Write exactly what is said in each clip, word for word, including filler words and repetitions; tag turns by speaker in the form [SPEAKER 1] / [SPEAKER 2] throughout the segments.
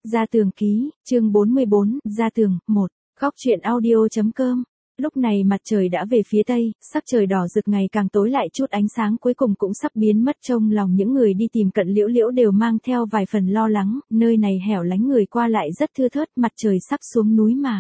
[SPEAKER 1] Gia Tường ký, chương bốn mươi bốn, Gia Tường, một. Góc truyện audio.com. Lúc này mặt trời đã về phía tây, sắc trời đỏ rực ngày càng tối lại chút ánh sáng cuối cùng cũng sắp biến mất. Trong lòng những người đi tìm Cận Liễu Liễu đều mang theo vài phần lo lắng, nơi này hẻo lánh người qua lại rất thưa thớt, mặt trời sắp xuống núi mà.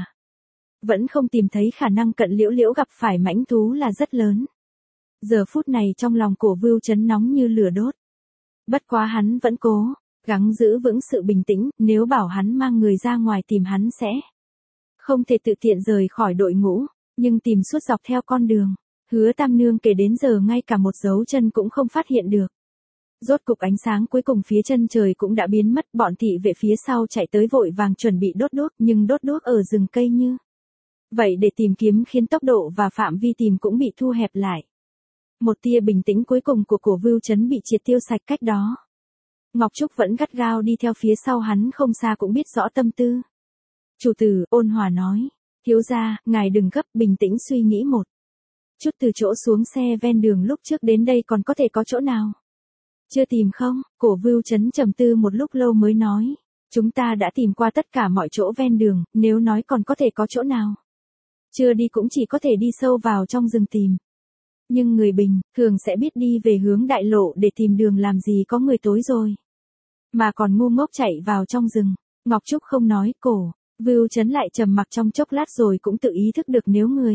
[SPEAKER 1] Vẫn không tìm thấy, khả năng Cận Liễu Liễu gặp phải mãnh thú là rất lớn. Giờ phút này trong lòng Cổ Vưu Chấn nóng như lửa đốt. Bất quá hắn vẫn cố gắng giữ vững sự bình tĩnh, nếu bảo hắn mang người ra ngoài tìm hắn sẽ không thể tự tiện rời khỏi đội ngũ, nhưng tìm suốt dọc theo con đường, Hứa Tam Nương kể đến giờ ngay cả một dấu chân cũng không phát hiện được. Rốt cục ánh sáng cuối cùng phía chân trời cũng đã biến mất, bọn thị vệ phía sau chạy tới vội vàng chuẩn bị đốt đuốc, nhưng đốt đuốc ở rừng cây như vậy để tìm kiếm khiến tốc độ và phạm vi tìm cũng bị thu hẹp lại. Một tia bình tĩnh cuối cùng của Cổ Vưu Chấn bị triệt tiêu sạch cách đó. Ngọc Trúc vẫn gắt gao đi theo phía sau hắn, không xa cũng biết rõ tâm tư. Chủ tử, ôn hòa nói, thiếu gia, ngài đừng gấp, bình tĩnh suy nghĩ một chút. Từ chỗ xuống xe ven đường lúc trước đến đây còn có thể có chỗ nào chưa tìm không? Cổ Vưu Chấn trầm tư một lúc lâu mới nói, chúng ta đã tìm qua tất cả mọi chỗ ven đường, nếu nói còn có thể có chỗ nào chưa đi cũng chỉ có thể đi sâu vào trong rừng tìm. Nhưng người bình thường sẽ biết đi về hướng đại lộ để tìm đường, làm gì có người tối rồi mà còn ngu ngốc chạy vào trong rừng. Ngọc Trúc không nói, Cổ Vưu Chấn lại trầm mặc trong chốc lát rồi cũng tự ý thức được nếu người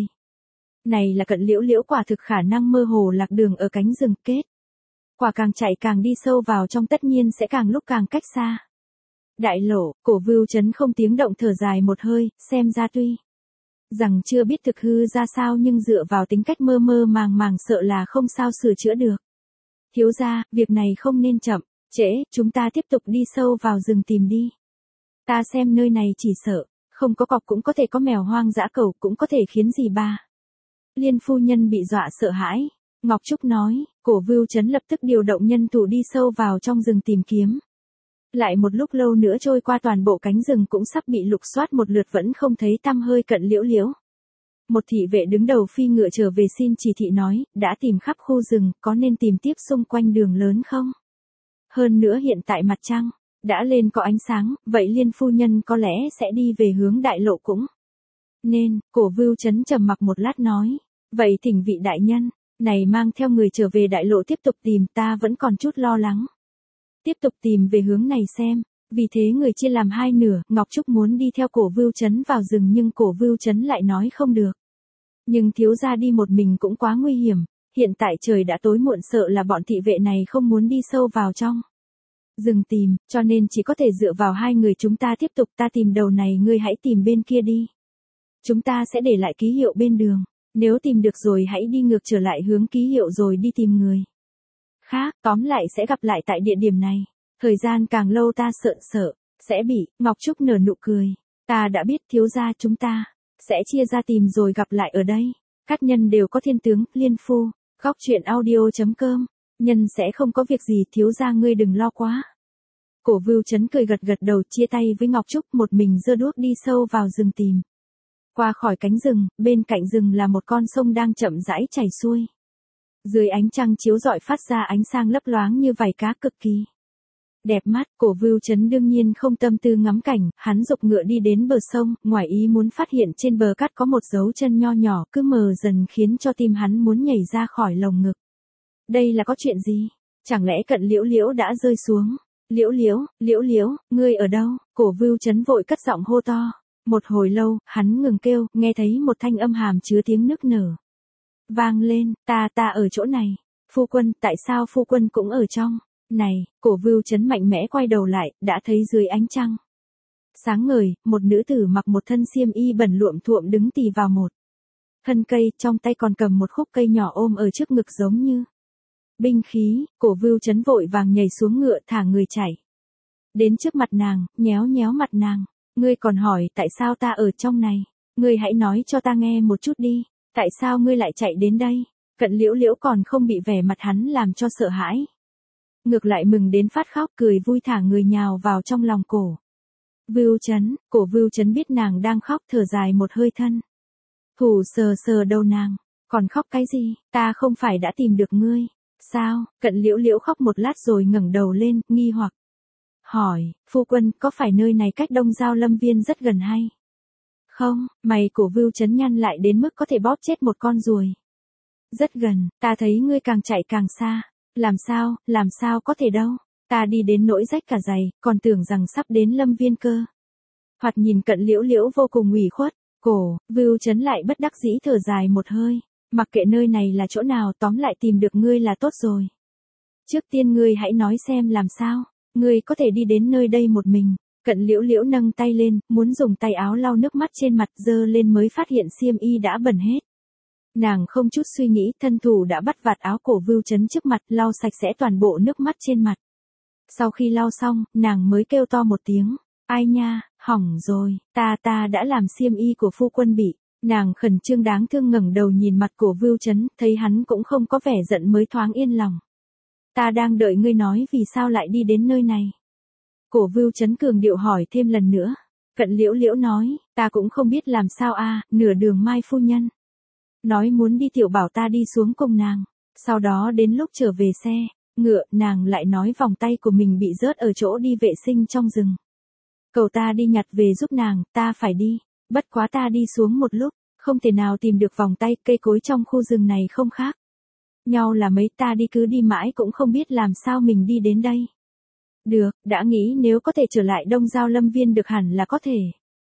[SPEAKER 1] này là Cận Liễu Liễu quả thực khả năng mơ hồ lạc đường ở cánh rừng, kết quả càng chạy càng đi sâu vào trong tất nhiên sẽ càng lúc càng cách xa đại lộ. Cổ Vưu Chấn không tiếng động thở dài một hơi, xem ra tuy rằng chưa biết thực hư ra sao nhưng dựa vào tính cách mơ mơ màng màng sợ là không sao sửa chữa được. Thiếu gia, việc này không nên chậm trễ, chúng ta tiếp tục đi sâu vào rừng tìm đi. Ta xem nơi này chỉ sợ không có cọp cũng có thể có mèo hoang dã, cẩu cũng có thể khiến gì ba Liên phu nhân bị dọa sợ hãi. Ngọc Trúc nói, Cổ Vưu Chấn lập tức điều động nhân thủ đi sâu vào trong rừng tìm kiếm. Lại một lúc lâu nữa trôi qua, toàn bộ cánh rừng cũng sắp bị lục soát một lượt vẫn không thấy tăm hơi Cận Liễu Liễu. Một thị vệ đứng đầu phi ngựa trở về xin chỉ thị nói, đã tìm khắp khu rừng, có nên tìm tiếp xung quanh đường lớn không? Hơn nữa hiện tại mặt trăng đã lên có ánh sáng, vậy Liên phu nhân có lẽ sẽ đi về hướng đại lộ cũng nên. Cổ Vưu Chấn trầm mặc một lát nói, vậy thỉnh vị đại nhân này mang theo người trở về đại lộ tiếp tục tìm, ta vẫn còn chút lo lắng. Tiếp tục tìm về hướng này xem. Vì thế người chia làm hai nửa, Ngọc Trúc muốn đi theo Cổ Vưu Chấn vào rừng nhưng Cổ Vưu Chấn lại nói không được. Nhưng thiếu gia đi một mình cũng quá nguy hiểm, hiện tại trời đã tối muộn, sợ là bọn thị vệ này không muốn đi sâu vào trong rừng tìm, cho nên chỉ có thể dựa vào hai người chúng ta tiếp tục. Ta tìm đầu này, ngươi hãy tìm bên kia đi. Chúng ta sẽ để lại ký hiệu bên đường, nếu tìm được rồi hãy đi ngược trở lại hướng ký hiệu rồi đi tìm người khác, tóm lại sẽ gặp lại tại địa điểm này. Thời gian càng lâu ta sợ sợ sẽ bị. Ngọc Trúc nở nụ cười, ta đã biết thiếu gia, chúng ta sẽ chia ra tìm rồi gặp lại ở đây. Các nhân đều có thiên tướng, Liên phu. Góc truyện audio.com. Nhân sẽ không có việc gì, thiếu gia ngươi đừng lo quá. Cổ Vưu Chấn cười gật gật đầu, chia tay với Ngọc Trúc, một mình giơ đuốc đi sâu vào rừng tìm. Qua khỏi cánh rừng, bên cạnh rừng là một con sông đang chậm rãi chảy xuôi. Dưới ánh trăng chiếu rọi phát ra ánh sáng lấp loáng như vảy cá, cực kỳ đẹp mắt. Cổ Vưu Chấn đương nhiên không tâm tư ngắm cảnh, hắn giục ngựa đi đến bờ sông, ngoài ý muốn phát hiện trên bờ cát có một dấu chân nho nhỏ, cứ mờ dần khiến cho tim hắn muốn nhảy ra khỏi lồng ngực. Đây là có chuyện gì? Chẳng lẽ Cận Liễu Liễu đã rơi xuống? Liễu Liễu, Liễu Liễu, ngươi ở đâu? Cổ Vưu Chấn vội cất giọng hô to. Một hồi lâu, hắn ngừng kêu, nghe thấy một thanh âm hàm chứa tiếng nức nở vang lên, ta ta ở chỗ này. Phu quân, tại sao phu quân cũng ở trong này? Cổ Vưu Chấn mạnh mẽ quay đầu lại, đã thấy dưới ánh trăng sáng ngời, một nữ tử mặc một thân xiêm y bẩn luộm thuộm đứng tì vào một thân cây, trong tay còn cầm một khúc cây nhỏ ôm ở trước ngực giống như binh khí. Cổ Vưu Chấn vội vàng nhảy xuống ngựa, thả người chạy đến trước mặt nàng, nhéo nhéo mặt nàng. Ngươi còn hỏi tại sao ta ở trong này? Ngươi hãy nói cho ta nghe một chút đi, tại sao ngươi lại chạy đến đây? Cận Liễu Liễu còn không bị vẻ mặt hắn làm cho sợ hãi, ngược lại mừng đến phát khóc, cười vui thả người nhào vào trong lòng Cổ Vưu Chấn. Cổ Vưu Chấn biết nàng đang khóc, thở dài một hơi, thân thủ sờ sờ đầu nàng. Còn khóc cái gì? Ta không phải đã tìm được ngươi sao? Cận Liễu Liễu khóc một lát rồi ngẩng đầu lên, nghi hoặc hỏi, phu quân, có phải nơi này cách Đông Giao Lâm Viên rất gần hay? Không, mày của Vưu Chấn nhăn lại đến mức có thể bóp chết một con ruồi. Rất gần, ta thấy ngươi càng chạy càng xa. Làm sao, làm sao có thể đâu. Ta đi đến nỗi rách cả giày, còn tưởng rằng sắp đến Lâm Viên cơ. Hoặc nhìn Cận Liễu Liễu vô cùng ủy khuất. Cổ, Vưu Chấn lại bất đắc dĩ thở dài một hơi. Mặc kệ nơi này là chỗ nào, tóm lại tìm được ngươi là tốt rồi. Trước tiên ngươi hãy nói xem làm sao. Ngươi có thể đi đến nơi đây một mình. Cận Liễu Liễu nâng tay lên, muốn dùng tay áo lau nước mắt trên mặt, dơ lên mới phát hiện xiêm y đã bẩn hết. Nàng không chút suy nghĩ, thân thủ đã bắt vạt áo cổ Vưu Chấn trước mặt, lau sạch sẽ toàn bộ nước mắt trên mặt. Sau khi lau xong, nàng mới kêu to một tiếng, ai nha, hỏng rồi, ta ta đã làm xiêm y của phu quân bị. Nàng khẩn trương đáng thương ngẩng đầu nhìn mặt của Vưu Chấn, thấy hắn cũng không có vẻ giận mới thoáng yên lòng. Ta đang đợi ngươi nói vì sao lại đi đến nơi này. Cổ Vưu Chấn cường điệu hỏi thêm lần nữa. Cận Liễu Liễu nói, ta cũng không biết làm sao a, nửa đường Mai phu nhân nói muốn đi tiểu bảo ta đi xuống cùng nàng. Sau đó đến lúc trở về xe, ngựa, nàng lại nói vòng tay của mình bị rớt ở chỗ đi vệ sinh trong rừng. Cầu ta đi nhặt về giúp nàng, ta phải đi. Bất quá ta đi xuống một lúc, không thể nào tìm được vòng tay, cây cối trong khu rừng này không khác nhau là mấy, ta đi cứ đi mãi cũng không biết làm sao mình đi đến đây. Được, đã nghĩ nếu có thể trở lại Đông Giao Lâm Viên được hẳn là có thể.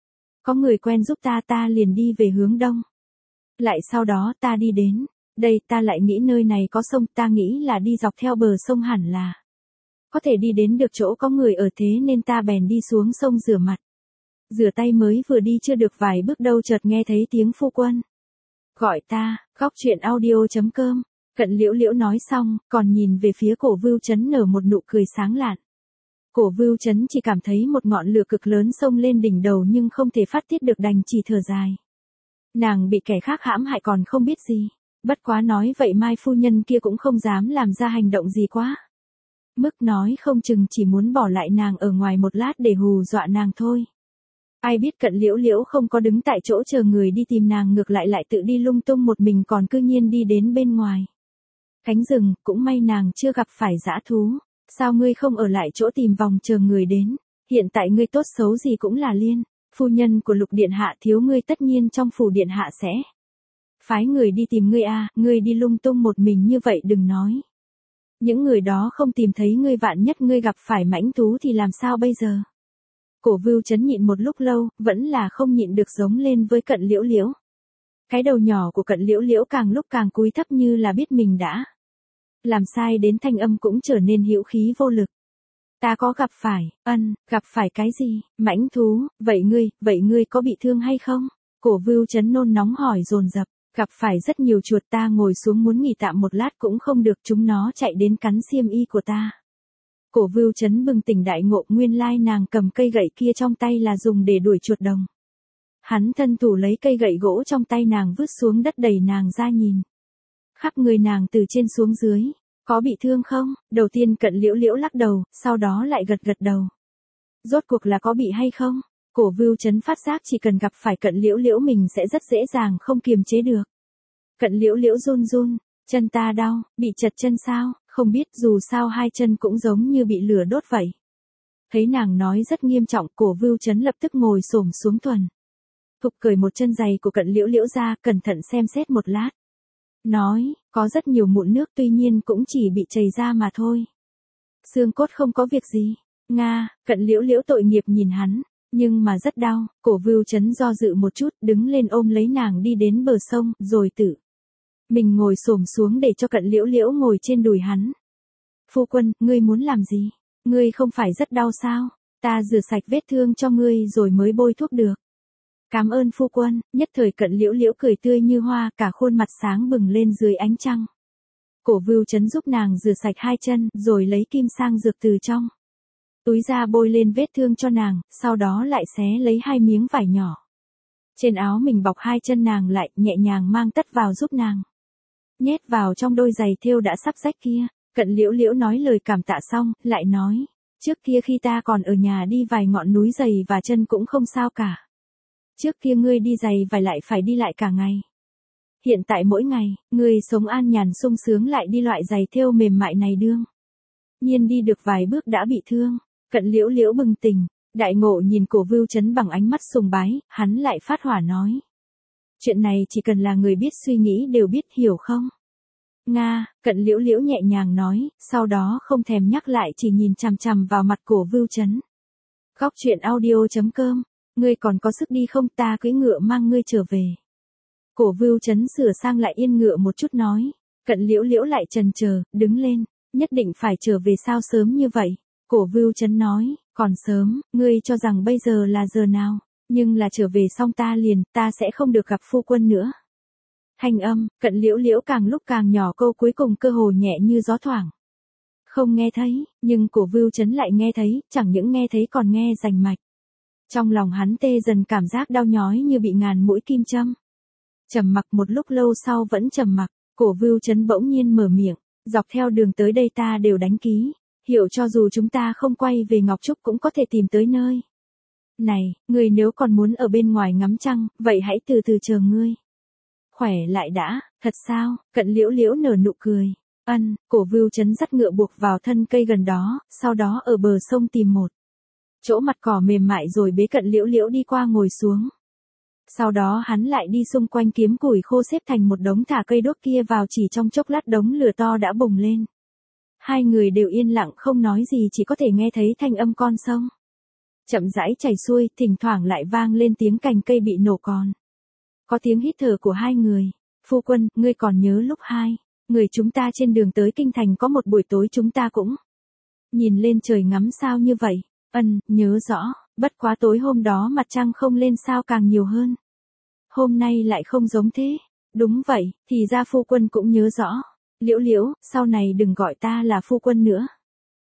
[SPEAKER 1] Có người quen giúp ta ta liền đi về hướng đông. Lại sau đó ta đi đến, đây ta lại nghĩ nơi này có sông, ta nghĩ là đi dọc theo bờ sông hẳn là có thể đi đến được chỗ có người ở, thế nên ta bèn đi xuống sông rửa mặt. Rửa tay mới vừa đi chưa được vài bước đâu chợt nghe thấy tiếng phu quân gọi ta. Góc truyện audio chấm com. Cận Liễu Liễu nói xong, còn nhìn về phía cổ Vưu Chấn nở một nụ cười sáng lạn. Cổ Vưu Chấn chỉ cảm thấy một ngọn lửa cực lớn xông lên đỉnh đầu nhưng không thể phát tiết được, đành chỉ thở dài. Nàng bị kẻ khác hãm hại còn không biết gì. Bất quá nói vậy Mai phu nhân kia cũng không dám làm ra hành động gì quá mức, nói không chừng chỉ muốn bỏ lại nàng ở ngoài một lát để hù dọa nàng thôi. Ai biết Cận Liễu Liễu không có đứng tại chỗ chờ người đi tìm nàng, ngược lại lại tự đi lung tung một mình, còn cư nhiên đi đến bên ngoài cánh rừng. Cũng may nàng chưa gặp phải dã thú. Sao ngươi không ở lại chỗ tìm vòng chờ người đến? Hiện tại ngươi tốt xấu gì cũng là Liên phu nhân của Lục điện hạ, thiếu ngươi tất nhiên trong phủ điện hạ sẽ phái người đi tìm ngươi a, ngươi đi lung tung một mình như vậy đừng nói. Những người đó không tìm thấy ngươi, vạn nhất ngươi gặp phải mãnh thú thì làm sao bây giờ? Cổ Vưu Chấn nhịn một lúc lâu, vẫn là không nhịn được giống lên với Cận Liễu Liễu. Cái đầu nhỏ của Cận Liễu Liễu càng lúc càng cúi thấp như là biết mình đã làm sai, đến thanh âm cũng trở nên hữu khí vô lực. Ta có gặp phải, ân, gặp phải cái gì? Mãnh thú, vậy ngươi, vậy ngươi có bị thương hay không? Cổ Vưu Chấn nôn nóng hỏi dồn dập. Gặp phải rất nhiều chuột, ta ngồi xuống muốn nghỉ tạm một lát cũng không được, chúng nó chạy đến cắn xiêm y của ta. Cổ Vưu Chấn bừng tỉnh đại ngộ, nguyên lai nàng cầm cây gậy kia trong tay là dùng để đuổi chuột đồng. Hắn thân thủ lấy cây gậy gỗ trong tay nàng vứt xuống đất, đẩy nàng ra nhìn khắp người nàng từ trên xuống dưới. Có bị thương không? Đầu tiên Cận Liễu Liễu lắc đầu, sau đó lại gật gật đầu. Rốt cuộc là có bị hay không? Cổ Vưu Chấn phát giác chỉ cần gặp phải Cận Liễu Liễu mình sẽ rất dễ dàng không kiềm chế được. Cận Liễu Liễu run run, chân ta đau, bị chật chân sao? Không biết, dù sao hai chân cũng giống như bị lửa đốt vậy. Thấy nàng nói rất nghiêm trọng, Cổ Vưu Chấn lập tức ngồi xổm xuống thuần thục cởi một chân giày của Cận Liễu Liễu ra, cẩn thận xem xét một lát. Nói, có rất nhiều mụn nước, tuy nhiên cũng chỉ bị chảy ra mà thôi. Xương cốt không có việc gì. Nga, Cận Liễu Liễu tội nghiệp nhìn hắn, nhưng mà rất đau. Cổ Vưu Chấn do dự một chút, đứng lên ôm lấy nàng đi đến bờ sông, rồi tự mình ngồi xổm xuống để cho Cận Liễu Liễu ngồi trên đùi hắn. Phu quân, ngươi muốn làm gì? Ngươi không phải rất đau sao? Ta rửa sạch vết thương cho ngươi rồi mới bôi thuốc được. Cảm ơn phu quân. Nhất thời Cận Liễu Liễu cười tươi như hoa, cả khuôn mặt sáng bừng lên dưới ánh trăng. Cổ Vưu Chấn giúp nàng rửa sạch hai chân, rồi lấy kim sang dược từ trong túi ra bôi lên vết thương cho nàng, sau đó lại xé lấy hai miếng vải nhỏ trên áo mình bọc hai chân nàng lại, nhẹ nhàng mang tất vào giúp nàng nhét vào trong đôi giày thêu đã sắp rách kia. Cận Liễu Liễu nói lời cảm tạ xong, lại nói, trước kia khi ta còn ở nhà đi vài ngọn núi giày và chân cũng không sao cả. Trước kia ngươi đi giày vải lại phải đi lại cả ngày. Hiện tại mỗi ngày, ngươi sống an nhàn sung sướng lại đi loại giày thêu mềm mại này đương nhiên đi được vài bước đã bị thương. Cận Liễu Liễu bừng tỉnh, đại ngộ nhìn Cổ Vưu Chấn bằng ánh mắt sùng bái, hắn lại phát hỏa nói. Chuyện này chỉ cần là người biết suy nghĩ đều biết, hiểu không? Nga, Cận Liễu Liễu nhẹ nhàng nói, sau đó không thèm nhắc lại, chỉ nhìn chằm chằm vào mặt Cổ Vưu Chấn. Góc truyện audio chấm com, ngươi còn có sức đi không, ta cưỡi ngựa mang ngươi trở về. Cổ Vưu Chấn sửa sang lại yên ngựa một chút nói, Cận Liễu Liễu lại chần chờ, đứng lên, nhất định phải trở về sao sớm như vậy? Cổ Vưu Chấn nói, còn sớm, ngươi cho rằng bây giờ là giờ nào, nhưng là trở về xong ta liền, ta sẽ không được gặp phu quân nữa. Thanh âm, Cận Liễu Liễu càng lúc càng nhỏ, câu cuối cùng cơ hồ nhẹ như gió thoảng. Không nghe thấy, nhưng Cổ Vưu Chấn lại nghe thấy, chẳng những nghe thấy còn nghe rành mạch. Trong lòng hắn tê dần, cảm giác đau nhói như bị ngàn mũi kim châm. Trầm mặc một lúc lâu sau vẫn trầm mặc, Cổ Vưu Chấn bỗng nhiên mở miệng, dọc theo đường tới đây ta đều đánh ký, hiểu cho dù chúng ta không quay về Ngọc Trúc cũng có thể tìm tới nơi. Này, ngươi nếu còn muốn ở bên ngoài ngắm trăng, vậy hãy từ từ chờ ngươi. Khỏe lại đã, thật sao? Cận Liễu Liễu nở nụ cười. Ân, Cổ Vưu Chấn dắt ngựa buộc vào thân cây gần đó, sau đó ở bờ sông tìm một chỗ mặt cỏ mềm mại rồi bế Cận Liễu Liễu đi qua ngồi xuống. Sau đó hắn lại đi xung quanh kiếm củi khô xếp thành một đống, thả cây đốt kia vào, chỉ trong chốc lát đống lửa to đã bùng lên. Hai người đều yên lặng không nói gì, chỉ có thể nghe thấy thanh âm con sông chậm rãi chảy xuôi, thỉnh thoảng lại vang lên tiếng cành cây bị nổ còn. Có tiếng hít thở của hai người. Phu quân, ngươi còn nhớ lúc hai người chúng ta trên đường tới kinh thành có một buổi tối chúng ta cũng nhìn lên trời ngắm sao như vậy? Ân, nhớ rõ, bất quá tối hôm đó mặt trăng không lên sao càng nhiều hơn. Hôm nay lại không giống thế. Đúng vậy, thì ra phu quân cũng nhớ rõ. Liễu Liễu, sau này đừng gọi ta là phu quân nữa.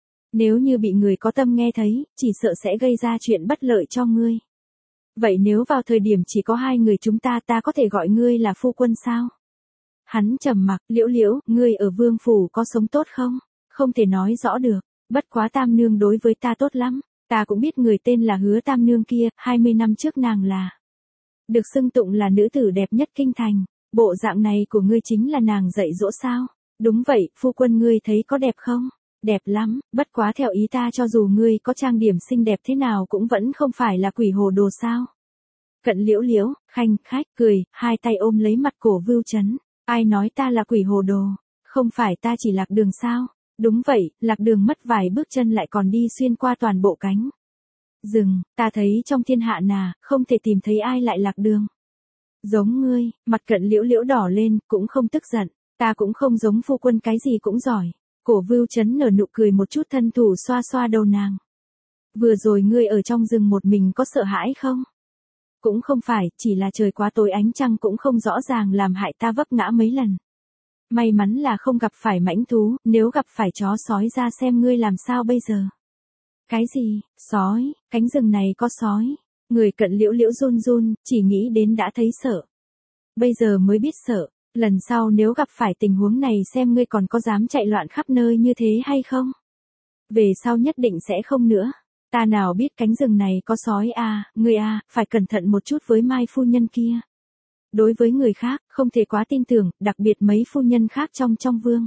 [SPEAKER 1] Nếu như bị người có tâm nghe thấy, chỉ sợ sẽ gây ra chuyện bất lợi cho ngươi. Vậy nếu vào thời điểm chỉ có hai người chúng ta, ta có thể gọi ngươi là phu quân sao? Hắn trầm mặc, Liễu Liễu, ngươi ở vương phủ có sống tốt không? Không thể nói rõ được, bất quá Tam Nương đối với ta tốt lắm, ta cũng biết người tên là Hứa Tam Nương kia, hai mươi năm trước nàng là được xưng tụng là nữ tử đẹp nhất kinh thành, bộ dạng này của ngươi chính là nàng dạy dỗ sao? Đúng vậy, phu quân ngươi thấy có đẹp không? Đẹp lắm, bất quá theo ý ta cho dù ngươi có trang điểm xinh đẹp thế nào cũng vẫn không phải là quỷ hồ đồ sao? Cận Liễu Liễu, khanh khách cười, hai tay ôm lấy mặt Cổ Vưu Chấn. Ai nói ta là quỷ hồ đồ? Không phải ta chỉ lạc đường sao? Đúng vậy, lạc đường mất vài bước chân lại còn đi xuyên qua toàn bộ cánh rừng, ta thấy trong thiên hạ nà, không thể tìm thấy ai lại lạc đường. Giống ngươi, mặt Cận Liễu Liễu đỏ lên, cũng không tức giận, ta cũng không giống phu quân cái gì cũng giỏi. Cổ Vưu Chấn nở nụ cười một chút, thân thủ xoa xoa đầu nàng. Vừa rồi ngươi ở trong rừng một mình có sợ hãi không? Cũng không phải, chỉ là trời quá tối ánh trăng cũng không rõ ràng làm hại ta vấp ngã mấy lần. May mắn là không gặp phải mãnh thú, nếu gặp phải chó sói ra xem ngươi làm sao bây giờ. Cái gì, sói, cánh rừng này có sói. Người Cận Liễu Liễu run run, chỉ nghĩ đến đã thấy sợ. Bây giờ mới biết sợ, lần sau nếu gặp phải tình huống này xem ngươi còn có dám chạy loạn khắp nơi như thế hay không. Về sau nhất định sẽ không nữa. Ta nào biết cánh rừng này có sói à, ngươi à, phải cẩn thận một chút với Mai phu nhân kia. Đối với người khác, không thể quá tin tưởng, đặc biệt mấy phu nhân khác trong trong vương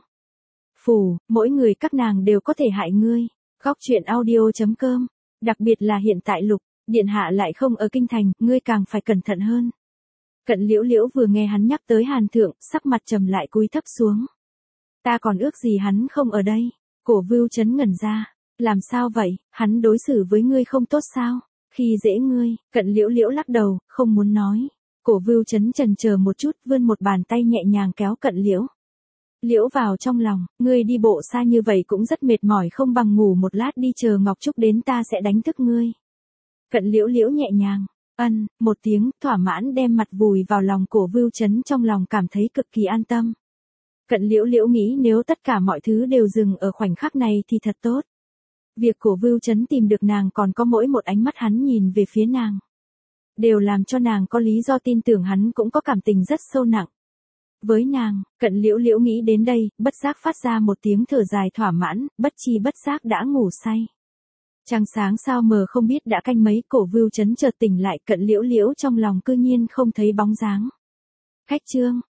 [SPEAKER 1] phủ, mỗi người các nàng đều có thể hại ngươi. Góc truyện audio chấm com, đặc biệt là hiện tại Lục điện hạ lại không ở kinh thành, ngươi càng phải cẩn thận hơn. Cận Liễu Liễu vừa nghe hắn nhắc tới Hàn thượng, sắc mặt trầm lại, cúi thấp xuống. Ta còn ước gì hắn không ở đây. Cổ Vưu Chấn ngẩn ra. Làm sao vậy, hắn đối xử với ngươi không tốt sao? Khi dễ ngươi, Cận Liễu Liễu lắc đầu, không muốn nói. Cổ Vưu Chấn chần chờ một chút, vươn một bàn tay nhẹ nhàng kéo Cận Liễu Liễu vào trong lòng, ngươi đi bộ xa như vậy cũng rất mệt mỏi, không bằng ngủ một lát đi, chờ Ngọc Trúc đến ta sẽ đánh thức ngươi. Cận Liễu Liễu nhẹ nhàng, ân, một tiếng, thỏa mãn đem mặt vùi vào lòng Cổ Vưu Chấn, trong lòng cảm thấy cực kỳ an tâm. Cận Liễu Liễu nghĩ nếu tất cả mọi thứ đều dừng ở khoảnh khắc này thì thật tốt. Việc Cổ Vưu Chấn tìm được nàng còn có mỗi một ánh mắt hắn nhìn về phía nàng, đều làm cho nàng có lý do tin tưởng hắn cũng có cảm tình rất sâu nặng với nàng. Cận Liễu Liễu nghĩ đến đây, bất giác phát ra một tiếng thở dài thỏa mãn, bất chi bất giác đã ngủ say. Trăng sáng sao mờ không biết đã canh mấy, Cổ Vưu Chấn chợt tỉnh lại, Cận Liễu Liễu trong lòng cư nhiên không thấy bóng dáng khách Trương.